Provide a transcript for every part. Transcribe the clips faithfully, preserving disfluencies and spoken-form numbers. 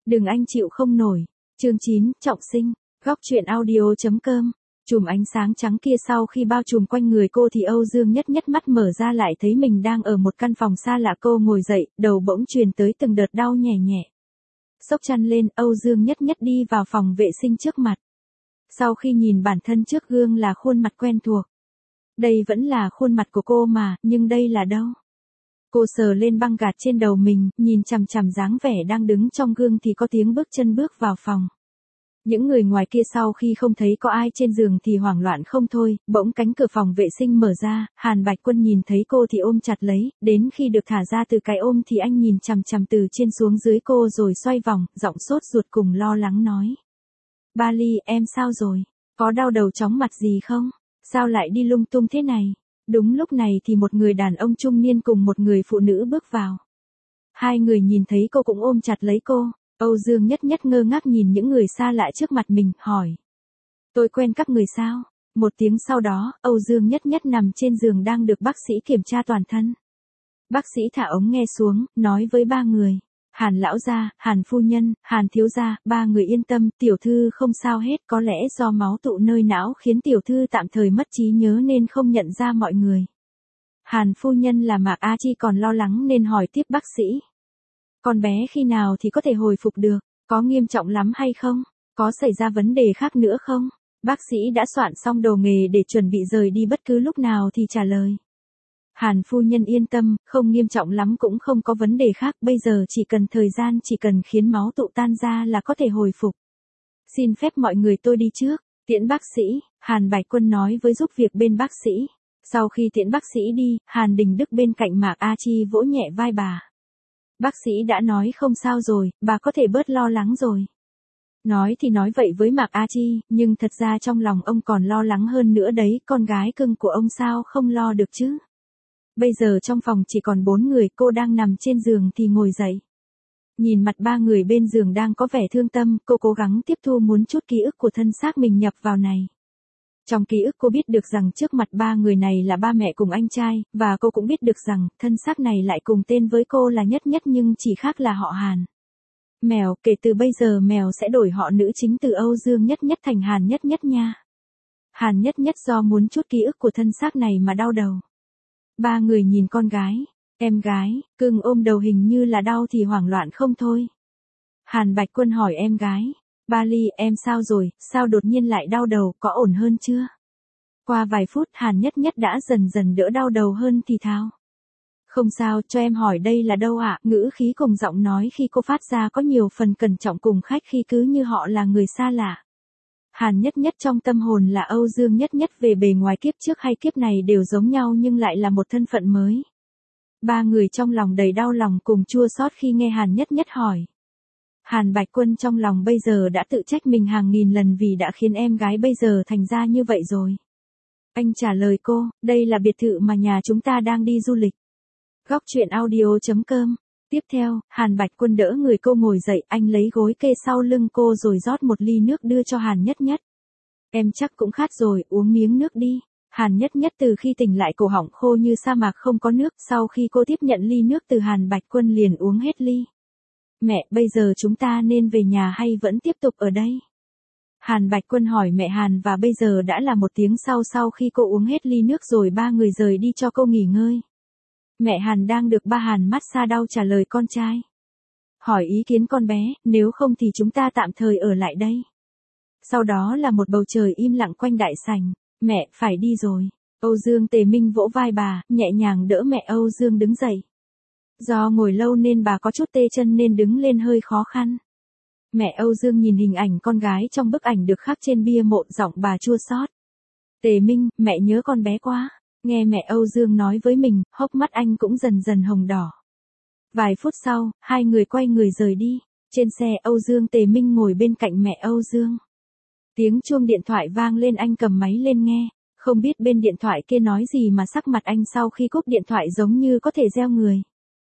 Đừng anh chịu không nổi. Chương chín, trọng sinh. Góc truyện audio.com. Chùm ánh sáng trắng kia sau khi bao trùm quanh người cô thì Âu Dương Nhất Nhất mắt mở ra lại thấy mình đang ở một căn phòng xa lạ. Cô ngồi dậy, đầu bỗng truyền tới từng đợt đau nhẹ nhẹ. Xốc chăn lên, Âu Dương Nhất Nhất đi vào phòng vệ sinh trước mặt. Sau khi nhìn bản thân trước gương là khuôn mặt quen thuộc. Đây vẫn là khuôn mặt của cô mà, nhưng đây là đâu? Cô sờ lên băng gạt trên đầu mình, nhìn chằm chằm dáng vẻ đang đứng trong gương thì có tiếng bước chân bước vào phòng. Những người ngoài kia sau khi không thấy có ai trên giường thì hoảng loạn không thôi, bỗng cánh cửa phòng vệ sinh mở ra, Hàn Bạch Quân nhìn thấy cô thì ôm chặt lấy, đến khi được thả ra từ cái ôm thì anh nhìn chằm chằm từ trên xuống dưới cô rồi xoay vòng, giọng sốt ruột cùng lo lắng nói. Ba Ly, em sao rồi? Có đau đầu chóng mặt gì không? Sao lại đi lung tung thế này? Đúng lúc này thì một người đàn ông trung niên cùng một người phụ nữ bước vào. Hai người nhìn thấy cô cũng ôm chặt lấy cô. Âu Dương Nhất Nhất ngơ ngác nhìn những người xa lạ trước mặt mình, hỏi. Tôi quen các người sao? Một tiếng sau đó, Âu Dương Nhất Nhất nằm trên giường đang được bác sĩ kiểm tra toàn thân. Bác sĩ thả ống nghe xuống, nói với ba người. Hàn lão gia, Hàn phu nhân, Hàn thiếu gia, ba người yên tâm, tiểu thư không sao hết, có lẽ do máu tụ nơi não khiến tiểu thư tạm thời mất trí nhớ nên không nhận ra mọi người. Hàn phu nhân là Mạc A Chi còn lo lắng nên hỏi tiếp bác sĩ. Con bé khi nào thì có thể hồi phục được, có nghiêm trọng lắm hay không, có xảy ra vấn đề khác nữa không? Bác sĩ đã soạn xong đồ nghề để chuẩn bị rời đi bất cứ lúc nào thì trả lời. Hàn phu nhân yên tâm, không nghiêm trọng lắm cũng không có vấn đề khác, bây giờ chỉ cần thời gian, chỉ cần khiến máu tụ tan ra là có thể hồi phục. Xin phép mọi người tôi đi trước, tiễn bác sĩ, Hàn Bạch Quân nói với giúp việc bên bác sĩ. Sau khi tiễn bác sĩ đi, Hàn Đình Đức bên cạnh Mạc A Chi vỗ nhẹ vai bà. Bác sĩ đã nói không sao rồi, bà có thể bớt lo lắng rồi. Nói thì nói vậy với Mạc A Chi, nhưng thật ra trong lòng ông còn lo lắng hơn nữa đấy, con gái cưng của ông sao không lo được chứ. Bây giờ trong phòng chỉ còn bốn người, cô đang nằm trên giường thì ngồi dậy. Nhìn mặt ba người bên giường đang có vẻ thương tâm, cô cố gắng tiếp thu muốn chút ký ức của thân xác mình nhập vào này. Trong ký ức cô biết được rằng trước mặt ba người này là ba mẹ cùng anh trai, và cô cũng biết được rằng thân xác này lại cùng tên với cô là Nhất Nhất nhưng chỉ khác là họ Hàn. Mèo, kể từ bây giờ mèo sẽ đổi họ nữ chính từ Âu Dương Nhất Nhất thành Hàn Nhất Nhất nha. Hàn Nhất Nhất do muốn chút ký ức của thân xác này mà đau đầu. Ba người nhìn con gái, em gái, cưng ôm đầu hình như là đau thì hoảng loạn không thôi. Hàn Bạch Quân hỏi em gái, Ba Ly, em sao rồi, sao đột nhiên lại đau đầu, có ổn hơn chưa? Qua vài phút Hàn Nhất Nhất đã dần dần đỡ đau đầu hơn thì thào. Không sao, cho em hỏi đây là đâu ạ? Ngữ khí cùng giọng nói khi cô phát ra có nhiều phần cẩn trọng cùng khách khi cứ như họ là người xa lạ. Hàn Nhất Nhất trong tâm hồn là Âu Dương Nhất Nhất, về bề ngoài kiếp trước hay kiếp này đều giống nhau nhưng lại là một thân phận mới. Ba người trong lòng đầy đau lòng cùng chua xót khi nghe Hàn Nhất Nhất hỏi. Hàn Bạch Quân trong lòng bây giờ đã tự trách mình hàng nghìn lần vì đã khiến em gái bây giờ thành ra như vậy rồi. Anh trả lời cô, đây là biệt thự mà nhà chúng ta đang đi du lịch. Góc truyện audio.com. Tiếp theo, Hàn Bạch Quân đỡ người cô ngồi dậy, anh lấy gối kê sau lưng cô rồi rót một ly nước đưa cho Hàn Nhất Nhất. Em chắc cũng khát rồi, uống miếng nước đi. Hàn Nhất Nhất từ khi tỉnh lại cổ họng khô như sa mạc không có nước, sau khi cô tiếp nhận ly nước từ Hàn Bạch Quân liền uống hết ly. Mẹ, bây giờ chúng ta nên về nhà hay vẫn tiếp tục ở đây? Hàn Bạch Quân hỏi mẹ Hàn và bây giờ đã là một tiếng sau sau khi cô uống hết ly nước rồi ba người rời đi cho cô nghỉ ngơi. Mẹ Hàn đang được ba Hàn massage đau trả lời con trai. Hỏi ý kiến con bé, nếu không thì chúng ta tạm thời ở lại đây. Sau đó là một bầu trời im lặng quanh đại sảnh. Mẹ, phải đi rồi. Âu Dương Tề Minh vỗ vai bà, nhẹ nhàng đỡ mẹ Âu Dương đứng dậy. Do ngồi lâu nên bà có chút tê chân nên đứng lên hơi khó khăn. Mẹ Âu Dương nhìn hình ảnh con gái trong bức ảnh được khắc trên bia mộ, giọng bà chua xót. Tề Minh, mẹ nhớ con bé quá. Nghe mẹ Âu Dương nói với mình, hốc mắt anh cũng dần dần hồng đỏ. Vài phút sau, hai người quay người rời đi. Trên xe Âu Dương Tề Minh ngồi bên cạnh mẹ Âu Dương. Tiếng chuông điện thoại vang lên, anh cầm máy lên nghe. Không biết bên điện thoại kia nói gì mà sắc mặt anh sau khi cúp điện thoại giống như có thể gieo người.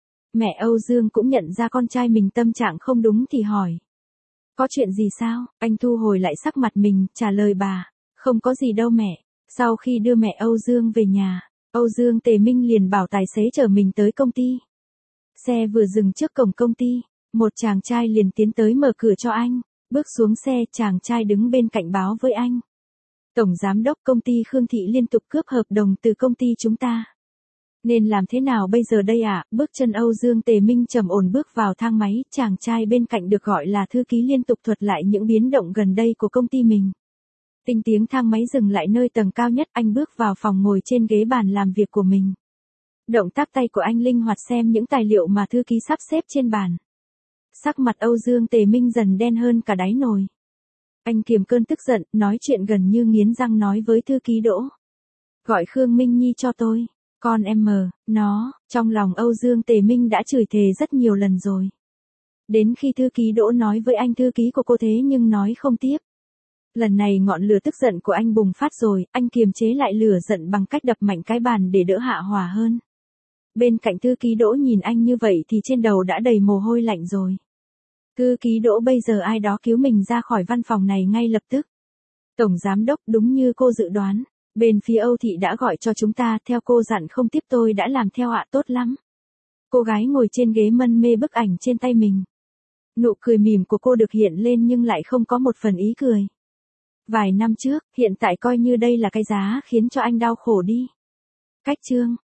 Mẹ Âu Dương cũng nhận ra con trai mình tâm trạng không đúng thì hỏi. Có chuyện gì sao? Anh thu hồi lại sắc mặt mình, trả lời bà. Không có gì đâu mẹ. Sau khi đưa mẹ Âu Dương về nhà, Âu Dương Tề Minh liền bảo tài xế chở mình tới công ty. Xe vừa dừng trước cổng công ty, Một chàng trai liền tiến tới mở cửa cho anh. Bước xuống xe, chàng trai đứng bên cạnh báo với anh. Tổng giám đốc công ty Khương Thị liên tục cướp hợp đồng từ công ty chúng ta. Nên làm thế nào bây giờ đây ạ? À? Bước chân Âu Dương Tề Minh trầm ổn bước vào thang máy, chàng trai bên cạnh được gọi là thư ký liên tục thuật lại những biến động gần đây của công ty mình. Tinh tiếng thang máy dừng lại nơi tầng cao nhất, anh bước vào phòng ngồi trên ghế bàn làm việc của mình. Động tác tay của anh linh hoạt xem những tài liệu mà thư ký sắp xếp trên bàn. Sắc mặt Âu Dương Tề Minh dần đen hơn cả đáy nồi. Anh kiềm cơn tức giận, nói chuyện gần như nghiến răng nói với thư ký Đỗ. Gọi Khương Minh Nhi cho tôi. Con em mờ, nó, trong lòng Âu Dương Tề Minh đã chửi thề rất nhiều lần rồi. Đến khi thư ký Đỗ nói với anh thư ký của cô thế nhưng nói không tiếp. Lần này ngọn lửa tức giận của anh bùng phát rồi, anh kiềm chế lại lửa giận bằng cách đập mạnh cái bàn để đỡ hạ hỏa hơn. Bên cạnh thư ký Đỗ nhìn anh như vậy thì trên đầu đã đầy mồ hôi lạnh rồi. Thư ký Đỗ bây giờ ai đó cứu mình ra khỏi văn phòng này ngay lập tức. Tổng giám đốc đúng như cô dự đoán. Bên phía Âu Thị đã gọi cho chúng ta, theo cô dặn không tiếp tôi đã làm theo ạ, tốt lắm. Cô gái ngồi trên ghế mân mê bức ảnh trên tay mình. Nụ cười mỉm của cô được hiện lên nhưng lại không có một phần ý cười. Vài năm trước, hiện tại coi như đây là cái giá khiến cho anh đau khổ đi. Cách chương